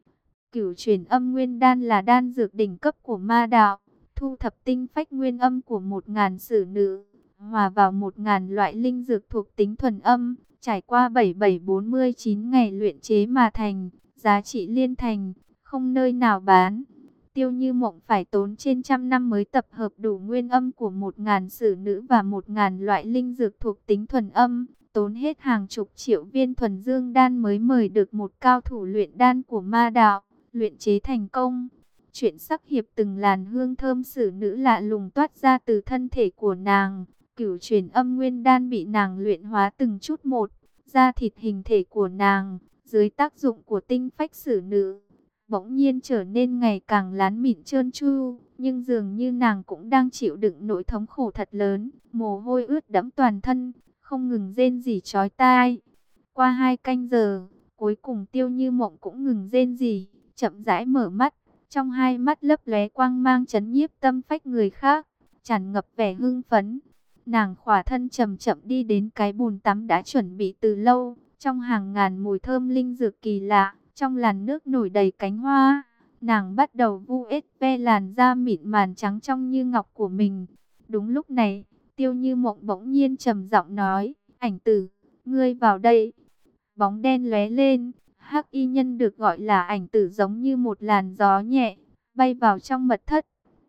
Cửu chuyển âm nguyên đan là đan dược đỉnh cấp của ma đạo, thu thập tinh phách nguyên âm của một ngàn sử nữ, hòa vào một ngàn loại linh dược thuộc tính thuần âm, trải qua bảy bảy bốn mươi chín ngày luyện chế mà thành, giá trị liên thành, không nơi nào bán. Tiêu Như Mộng phải tốn trên trăm năm mới tập hợp đủ nguyên âm của một ngàn sử nữ và một ngàn loại linh dược thuộc tính thuần âm, tốn hết hàng chục triệu viên thuần dương đan mới mời được một cao thủ luyện đan của ma đạo, luyện chế thành công. Chuyện sắc hiệp từng làn hương thơm sử nữ lạ lùng toát ra từ thân thể của nàng, cửu chuyển âm nguyên đan bị nàng luyện hóa từng chút một, da thịt hình thể của nàng, dưới tác dụng của tinh phách sử nữ, bỗng nhiên trở nên ngày càng lán mịn trơn tru, nhưng dường như nàng cũng đang chịu đựng nỗi thống khổ thật lớn, mồ hôi ướt đẫm toàn thân, không ngừng rên rỉ chói tai. Qua hai canh giờ, cuối cùng Tiêu Như Mộng cũng ngừng rên rỉ, chậm rãi mở mắt, trong hai mắt lấp lóe quang mang chấn nhiếp tâm phách người khác, tràn ngập vẻ hưng phấn. Nàng khỏa thân chậm chậm đi đến cái bồn tắm đã chuẩn bị từ lâu, trong hàng ngàn mùi thơm linh dược kỳ lạ, trong làn nước nổi đầy cánh hoa, nàng bắt đầu vu ết ve làn da mịn màn trắng trong như ngọc của mình. Đúng lúc này, Tiêu Như Mộng bỗng nhiên trầm giọng nói, Ảnh Tử, ngươi vào đây. Bóng đen lóe lên, hắc y nhân được gọi là Ảnh Tử giống như một làn gió nhẹ, bay vào trong mật thất.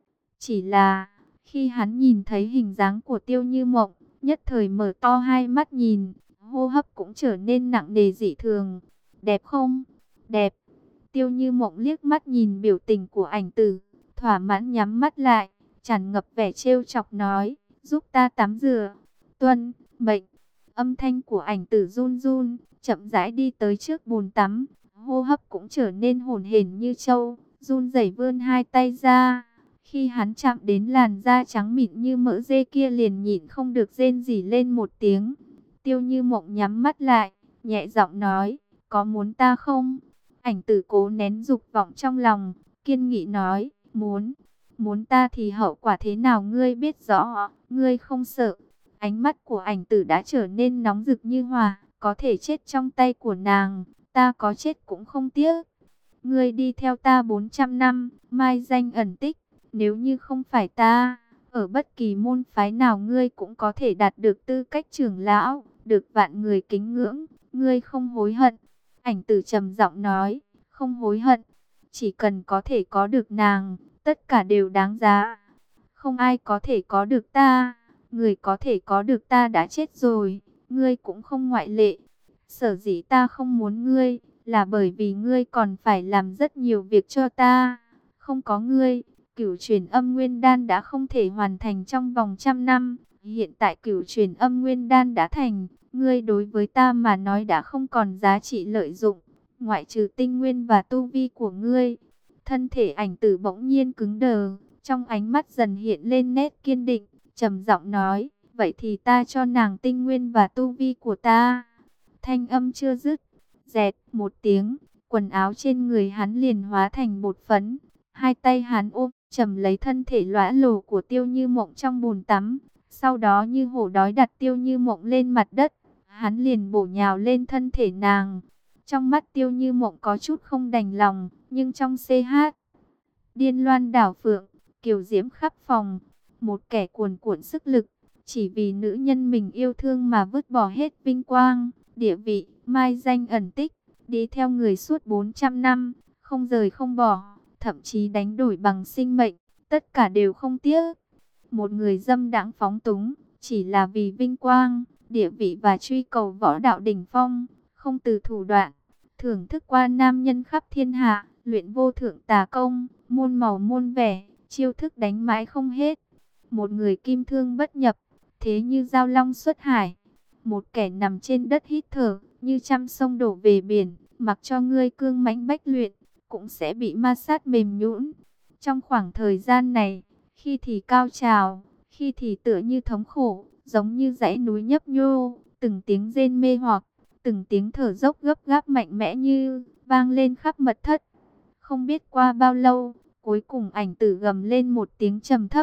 Chỉ là, khi hắn nhìn thấy hình dáng của Tiêu Như Mộng, nhất thời mở to hai mắt nhìn, hô hấp cũng trở nên nặng nề dị thường. Đẹp không? Đẹp. Tiêu Như Mộng liếc mắt nhìn biểu tình của Ảnh Tử, thỏa mãn nhắm mắt lại, tràn ngập vẻ trêu chọc nói, giúp ta tắm rửa. Tuân mệnh. Âm thanh của Ảnh Tử run run, chậm rãi đi tới trước bồn tắm, hô hấp cũng trở nên hổn hển như trâu, run rẩy vươn hai tay ra. Khi hắn chạm đến làn da trắng mịn như mỡ dê kia liền nhịn không được rên rỉ lên một tiếng. Tiêu Như Mộng nhắm mắt lại, nhẹ giọng nói, có muốn ta không? Ảnh Tử cố nén dục vọng trong lòng, kiên nghị nói, muốn. Muốn ta thì hậu quả thế nào ngươi biết rõ, ngươi không sợ. Ánh mắt của Ảnh Tử đã trở nên nóng rực như hỏa, có thể chết trong tay của nàng, ta có chết cũng không tiếc. Ngươi đi theo ta bốn trăm năm, mai danh ẩn tích, nếu như không phải ta, ở bất kỳ môn phái nào ngươi cũng có thể đạt được tư cách trưởng lão, được vạn người kính ngưỡng, ngươi không hối hận. Ảnh Tử trầm giọng nói, không hối hận, chỉ cần có thể có được nàng, tất cả đều đáng giá. Không ai có thể có được ta, người có thể có được ta đã chết rồi, ngươi cũng không ngoại lệ. Sở dĩ ta không muốn ngươi, là bởi vì ngươi còn phải làm rất nhiều việc cho ta. Không có ngươi, cửu chuyển âm nguyên đan đã không thể hoàn thành trong vòng trăm năm. Hiện tại cửu chuyển âm nguyên đan đã thành, ngươi đối với ta mà nói đã không còn giá trị lợi dụng, ngoại trừ tinh nguyên và tu vi của ngươi. Thân thể Ảnh Tử bỗng nhiên cứng đờ, trong ánh mắt dần hiện lên nét kiên định, trầm giọng nói, vậy thì ta cho nàng tinh nguyên và tu vi của ta. Thanh âm chưa dứt, dẹt một tiếng, quần áo trên người hắn liền hóa thành bột phấn. Hai tay hắn ôm chầm lấy thân thể lõa lồ của Tiêu Như Mộng trong bồn tắm, sau đó như hổ đói đặt Tiêu Như Mộng lên mặt đất, hắn liền bổ nhào lên thân thể nàng. Trong mắt Tiêu Như Mộng có chút không đành lòng, nhưng trong xê hát điên loan đảo phượng, kiều diễm khắp phòng, một kẻ cuồn cuộn sức lực, chỉ vì nữ nhân mình yêu thương mà vứt bỏ hết vinh quang, địa vị, mai danh ẩn tích, đi theo người suốt bốn trăm năm, không rời không bỏ, thậm chí đánh đổi bằng sinh mệnh, tất cả đều không tiếc. Một người dâm đãng phóng túng, chỉ là vì vinh quang, địa vị và truy cầu võ đạo đỉnh phong, không từ thủ đoạn, thưởng thức qua nam nhân khắp thiên hạ, luyện vô thượng tà công, muôn màu muôn vẻ, chiêu thức đánh mãi không hết. Một người kim thương bất nhập, thế như giao long xuất hải. Một kẻ nằm trên đất hít thở, như trăm sông đổ về biển, mặc cho ngươi cương mãnh bách luyện, cũng sẽ bị ma sát mềm nhũn. Trong khoảng thời gian này, khi thì cao trào, khi thì tựa như thống khổ, giống như dãy núi nhấp nhô, từng tiếng rên mê hoặc, từng tiếng thở dốc gấp gáp mạnh mẽ như vang lên khắp mật thất. Không biết qua bao lâu, cuối cùng Ảnh Tử gầm lên một tiếng trầm thấp,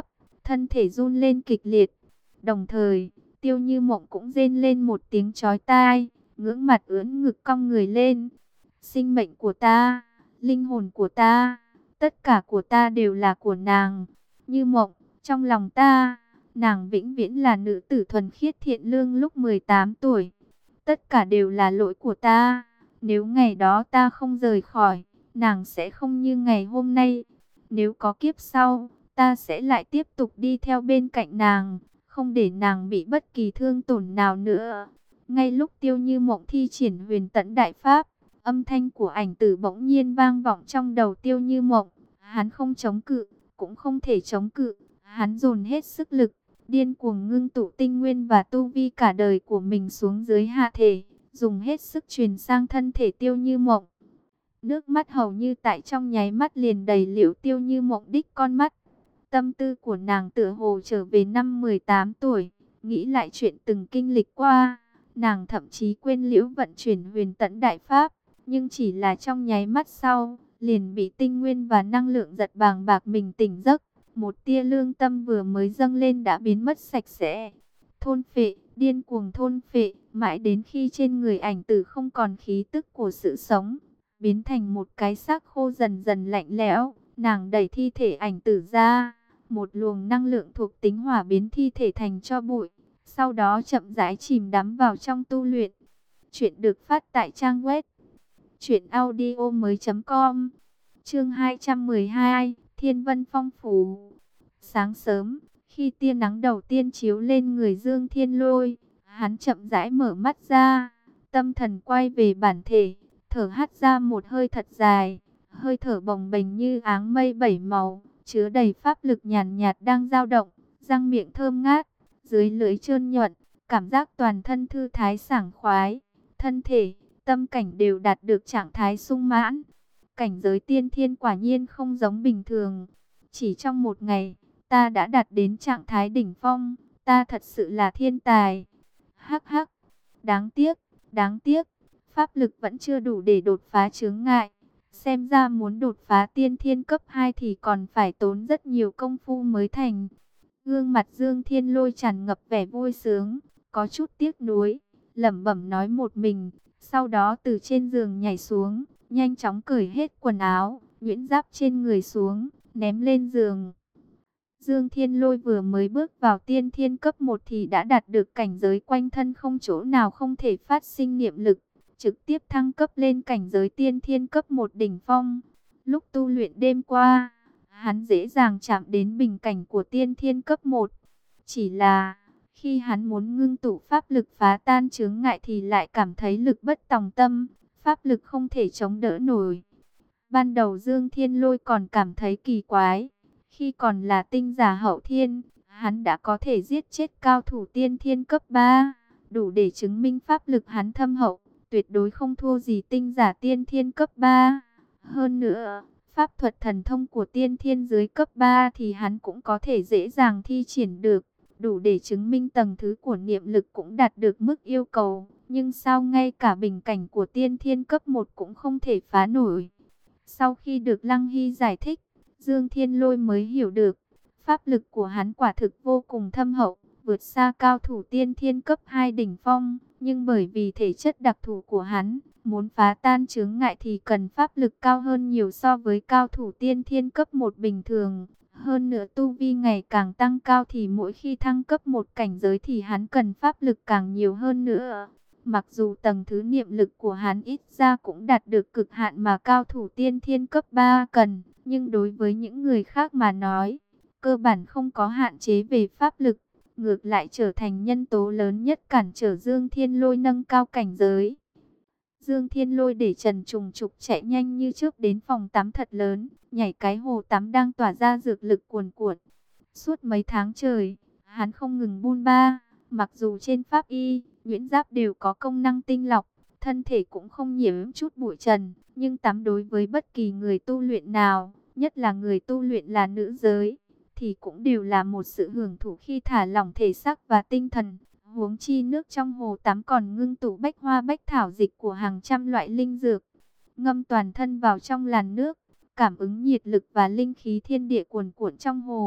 thân thể run lên kịch liệt. Đồng thời, Tiêu Như Mộng cũng rên lên một tiếng chói tai, ngưỡng mặt ưỡn ngực cong người lên. Sinh mệnh của ta, linh hồn của ta, tất cả của ta đều là của nàng. Như Mộng, trong lòng ta, nàng vĩnh viễn là nữ tử thuần khiết thiện lương lúc mười tám tuổi. Tất cả đều là lỗi của ta. Nếu ngày đó ta không rời khỏi, nàng sẽ không như ngày hôm nay. Nếu có kiếp sau, ta sẽ lại tiếp tục đi theo bên cạnh nàng, không để nàng bị bất kỳ thương tổn nào nữa. Ngay lúc Tiêu Như Mộng thi triển Huyền Tẫn Đại Pháp, âm thanh của ảnh tử bỗng nhiên vang vọng trong đầu Tiêu Như Mộng. Hắn không chống cự, cũng không thể chống cự. Hắn dồn hết sức lực, điên cuồng ngưng tụ tinh nguyên và tu vi cả đời của mình xuống dưới hạ thể, dùng hết sức truyền sang thân thể Tiêu Như Mộng. Nước mắt hầu như tại trong nháy mắt liền đầy liễu Tiêu Như Mộng đích con mắt. Tâm tư của nàng tựa hồ trở về năm mười tám tuổi, nghĩ lại chuyện từng kinh lịch qua. Nàng thậm chí quên liễu vận chuyển Huyền Tẫn Đại Pháp, nhưng chỉ là trong nháy mắt sau, liền bị tinh nguyên và năng lượng giật bàng bạc mình tỉnh giấc. Một tia lương tâm vừa mới dâng lên đã biến mất sạch sẽ. Thôn phệ, điên cuồng thôn phệ, mãi đến khi trên người ảnh tử không còn khí tức của sự sống, biến thành một cái xác khô dần dần lạnh lẽo. Nàng đẩy thi thể ảnh tử ra, một luồng năng lượng thuộc tính hỏa biến thi thể thành tro bụi, sau đó chậm rãi chìm đắm vào trong tu luyện. Chuyện được phát tại trang web truyện audio mới chấm com. Chương hai trăm mười hai, Thiên Vân Phong Phủ. Sáng sớm, khi tia nắng đầu tiên chiếu lên người Dương Thiên Lôi, hắn chậm rãi mở mắt ra, tâm thần quay về bản thể, thở hắt ra một hơi thật dài, hơi thở bồng bềnh như áng mây bảy màu, chứa đầy pháp lực nhàn nhạt đang dao động, răng miệng thơm ngát, dưới lưỡi trơn nhuận, cảm giác toàn thân thư thái sảng khoái, thân thể, tâm cảnh đều đạt được trạng thái sung mãn. Cảnh giới tiên thiên quả nhiên không giống bình thường. Chỉ trong một ngày, ta đã đạt đến trạng thái đỉnh phong, ta thật sự là thiên tài. Hắc hắc, đáng tiếc, đáng tiếc, pháp lực vẫn chưa đủ để đột phá chướng ngại. Xem ra muốn đột phá tiên thiên cấp hai thì còn phải tốn rất nhiều công phu mới thành. Gương mặt Dương Thiên Lôi tràn ngập vẻ vui sướng, có chút tiếc nuối, lẩm bẩm nói một mình, sau đó từ trên giường nhảy xuống, nhanh chóng cởi hết quần áo, nhuyễn giáp trên người xuống, ném lên giường. Dương Thiên Lôi vừa mới bước vào tiên thiên cấp một thì đã đạt được cảnh giới quanh thân không chỗ nào không thể phát sinh niệm lực, trực tiếp thăng cấp lên cảnh giới tiên thiên cấp một đỉnh phong. Lúc tu luyện đêm qua, hắn dễ dàng chạm đến bình cảnh của tiên thiên cấp một. Chỉ là, khi hắn muốn ngưng tụ pháp lực phá tan chướng ngại thì lại cảm thấy lực bất tòng tâm, pháp lực không thể chống đỡ nổi. Ban đầu Dương Thiên Lôi còn cảm thấy kỳ quái, khi còn là tinh giả hậu thiên, hắn đã có thể giết chết cao thủ tiên thiên cấp ba, đủ để chứng minh pháp lực hắn thâm hậu, tuyệt đối không thua gì tinh giả tiên thiên cấp ba. Hơn nữa, pháp thuật thần thông của tiên thiên dưới cấp ba thì hắn cũng có thể dễ dàng thi triển được, đủ để chứng minh tầng thứ của niệm lực cũng đạt được mức yêu cầu. Nhưng sao ngay cả bình cảnh của tiên thiên cấp một cũng không thể phá nổi? Sau khi được Lăng Hy giải thích, Dương Thiên Lôi mới hiểu được, pháp lực của hắn quả thực vô cùng thâm hậu, vượt xa cao thủ tiên thiên cấp hai đỉnh phong. Nhưng bởi vì thể chất đặc thù của hắn, muốn phá tan chướng ngại thì cần pháp lực cao hơn nhiều so với cao thủ tiên thiên cấp một bình thường. Hơn nữa tu vi ngày càng tăng cao thì mỗi khi thăng cấp một cảnh giới thì hắn cần pháp lực càng nhiều hơn nữa. Mặc dù tầng thứ niệm lực của hắn ít ra cũng đạt được cực hạn mà cao thủ tiên thiên cấp ba cần, nhưng đối với những người khác mà nói, cơ bản không có hạn chế về pháp lực, ngược lại trở thành nhân tố lớn nhất cản trở Dương Thiên Lôi nâng cao cảnh giới. Dương Thiên Lôi để trần trùng trục chạy nhanh như trước đến phòng tắm thật lớn, nhảy cái hồ tắm đang tỏa ra dược lực cuồn cuộn. Suốt mấy tháng trời, hắn không ngừng bôn ba, mặc dù trên pháp y, nhuyễn giáp đều có công năng tinh lọc, thân thể cũng không nhiễm chút bụi trần, nhưng tắm đối với bất kỳ người tu luyện nào, nhất là người tu luyện là nữ giới, thì cũng đều là một sự hưởng thụ khi thả lỏng thể xác và tinh thần. Huống chi nước trong hồ tắm còn ngưng tụ bách hoa bách thảo dịch của hàng trăm loại linh dược. Ngâm toàn thân vào trong làn nước, cảm ứng nhiệt lực và linh khí thiên địa cuồn cuộn trong hồ,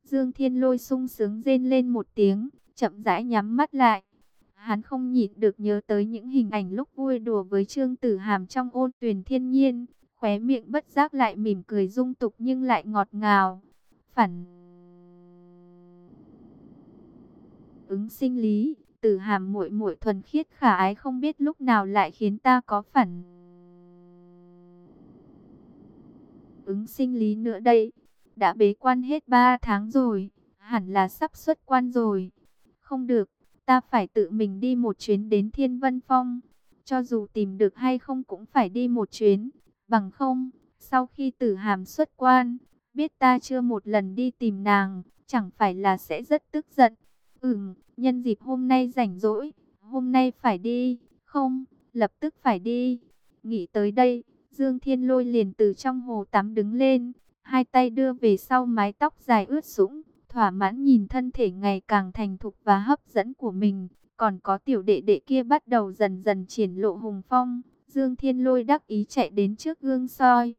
Dương Thiên Lôi sung sướng rên lên một tiếng, chậm rãi nhắm mắt lại. Hắn không nhịn được nhớ tới những hình ảnh lúc vui đùa với Trương Tử Hàm trong ôn tuyền thiên nhiên, khóe miệng bất giác lại mỉm cười dung tục nhưng lại ngọt ngào. Phản ứng sinh lý, Tử Hàm muội muội thuần khiết khả ái không biết lúc nào lại khiến ta có phản ứng sinh lý nữa đây. Đã bế quan hết ba tháng rồi, hẳn là sắp xuất quan rồi. Không được, ta phải tự mình đi một chuyến đến Thiên Vân Phong. Cho dù tìm được hay không cũng phải đi một chuyến. Bằng không, sau khi Tử Hàm xuất quan, biết ta chưa một lần đi tìm nàng, chẳng phải là sẽ rất tức giận. Ừm, nhân dịp hôm nay rảnh rỗi, hôm nay phải đi, không, lập tức phải đi. Nghĩ tới đây, Dương Thiên Lôi liền từ trong hồ tắm đứng lên, hai tay đưa về sau mái tóc dài ướt sũng, thỏa mãn nhìn thân thể ngày càng thành thục và hấp dẫn của mình. Còn có tiểu đệ đệ kia bắt đầu dần dần triển lộ hùng phong. Dương Thiên Lôi đắc ý chạy đến trước gương soi.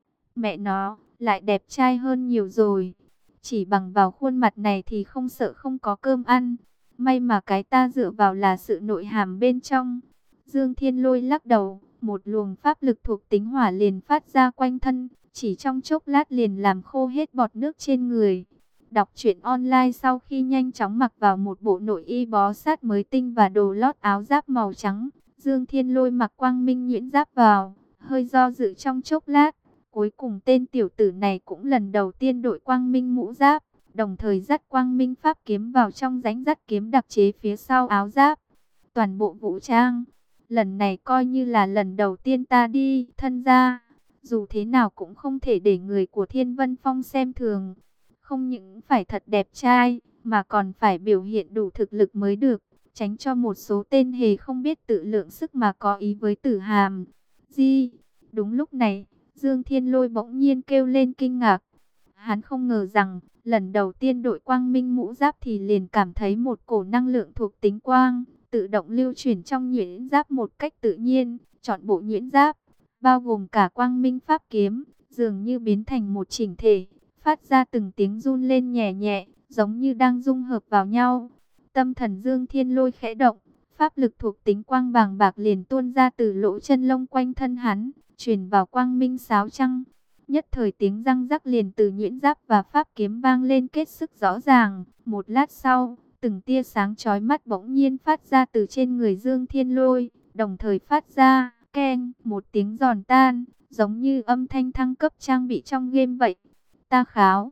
Mẹ nó, lại đẹp trai hơn nhiều rồi. Chỉ bằng vào khuôn mặt này thì không sợ không có cơm ăn. May mà cái ta dựa vào là sự nội hàm bên trong. Dương Thiên Lôi lắc đầu, một luồng pháp lực thuộc tính hỏa liền phát ra quanh thân, chỉ trong chốc lát liền làm khô hết bọt nước trên người. Đọc truyện online sau khi nhanh chóng mặc vào một bộ nội y bó sát mới tinh và đồ lót áo giáp màu trắng, Dương Thiên Lôi mặc quang minh nhuyễn giáp vào, hơi do dự trong chốc lát. Cuối cùng tên tiểu tử này cũng lần đầu tiên đội quang minh mũ giáp, đồng thời dắt quang minh pháp kiếm vào trong rãnh dắt kiếm đặc chế phía sau áo giáp. Toàn bộ vũ trang, lần này coi như là lần đầu tiên ta đi thân gia, dù thế nào cũng không thể để người của Thiên Vân Phong xem thường. Không những phải thật đẹp trai, mà còn phải biểu hiện đủ thực lực mới được, tránh cho một số tên hề không biết tự lượng sức mà có ý với Tử Hàm. Di, đúng lúc này, Dương Thiên Lôi bỗng nhiên kêu lên kinh ngạc. Hắn không ngờ rằng, lần đầu tiên đội quang minh mũ giáp thì liền cảm thấy một cổ năng lượng thuộc tính quang, tự động lưu chuyển trong nhuyễn giáp một cách tự nhiên. Chọn bộ nhuyễn giáp, bao gồm cả quang minh pháp kiếm, dường như biến thành một chỉnh thể, phát ra từng tiếng run lên nhẹ nhẹ, giống như đang dung hợp vào nhau. Tâm thần Dương Thiên Lôi khẽ động, pháp lực thuộc tính quang bàng bạc liền tuôn ra từ lỗ chân lông quanh thân hắn, truyền vào quang minh sáo trăng. Nhất thời tiếng răng rắc liền từ nhuyễn giáp và pháp kiếm vang lên kết sức rõ ràng. Một lát sau, từng tia sáng chói mắt bỗng nhiên phát ra từ trên người Dương Thiên Lôi, đồng thời phát ra keng một tiếng giòn tan, giống như âm thanh thăng cấp trang bị trong game vậy. Ta kháo,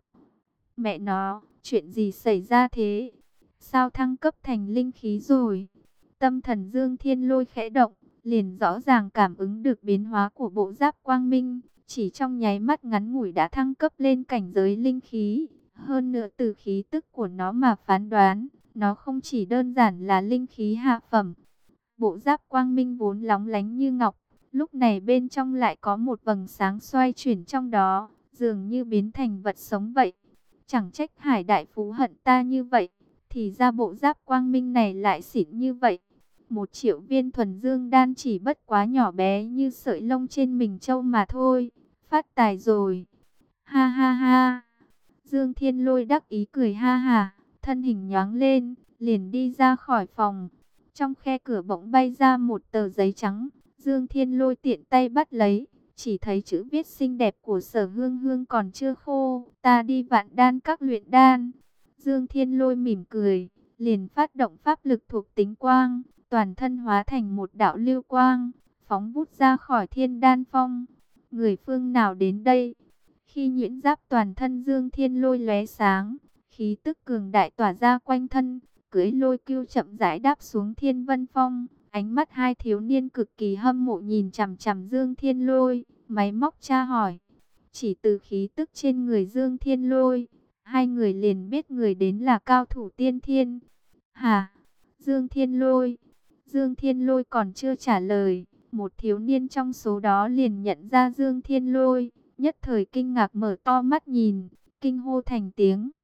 mẹ nó, chuyện gì xảy ra thế? Sao thăng cấp thành linh khí rồi? Tâm thần Dương Thiên Lôi khẽ động, liền rõ ràng cảm ứng được biến hóa của bộ giáp quang minh, chỉ trong nháy mắt ngắn ngủi đã thăng cấp lên cảnh giới linh khí. Hơn nữa từ khí tức của nó mà phán đoán, nó không chỉ đơn giản là linh khí hạ phẩm. Bộ giáp quang minh vốn lóng lánh như ngọc, lúc này bên trong lại có một vầng sáng xoay chuyển trong đó, dường như biến thành vật sống vậy. Chẳng trách Hải Đại Phú hận ta như vậy, thì ra bộ giáp quang minh này lại xịn như vậy. Một triệu viên thuần dương đan chỉ bất quá nhỏ bé như sợi lông trên mình trâu mà thôi. Phát tài rồi. Ha ha ha. Dương Thiên Lôi đắc ý cười ha ha, thân hình nhoáng lên, liền đi ra khỏi phòng. Trong khe cửa bỗng bay ra một tờ giấy trắng, Dương Thiên Lôi tiện tay bắt lấy, chỉ thấy chữ viết xinh đẹp của Sở Hương Hương còn chưa khô. Ta đi Vạn Đan các luyện đan. Dương Thiên Lôi mỉm cười, liền phát động pháp lực thuộc tính quang, toàn thân hóa thành một đạo lưu quang, phóng vút ra khỏi Thiên Đan Phong. Người phương nào đến đây? Khi nhuyễn giáp toàn thân Dương Thiên Lôi lóe sáng, khí tức cường đại tỏa ra quanh thân, cưỡi lôi cưu chậm rãi đáp xuống Thiên Vân Phong. Ánh mắt hai thiếu niên cực kỳ hâm mộ nhìn chằm chằm Dương Thiên Lôi, máy móc tra hỏi. Chỉ từ khí tức trên người Dương Thiên Lôi, hai người liền biết người đến là cao thủ tiên thiên. Hả? Dương Thiên Lôi? Dương Thiên Lôi còn chưa trả lời, một thiếu niên trong số đó liền nhận ra Dương Thiên Lôi, nhất thời kinh ngạc mở to mắt nhìn, kinh hô thành tiếng.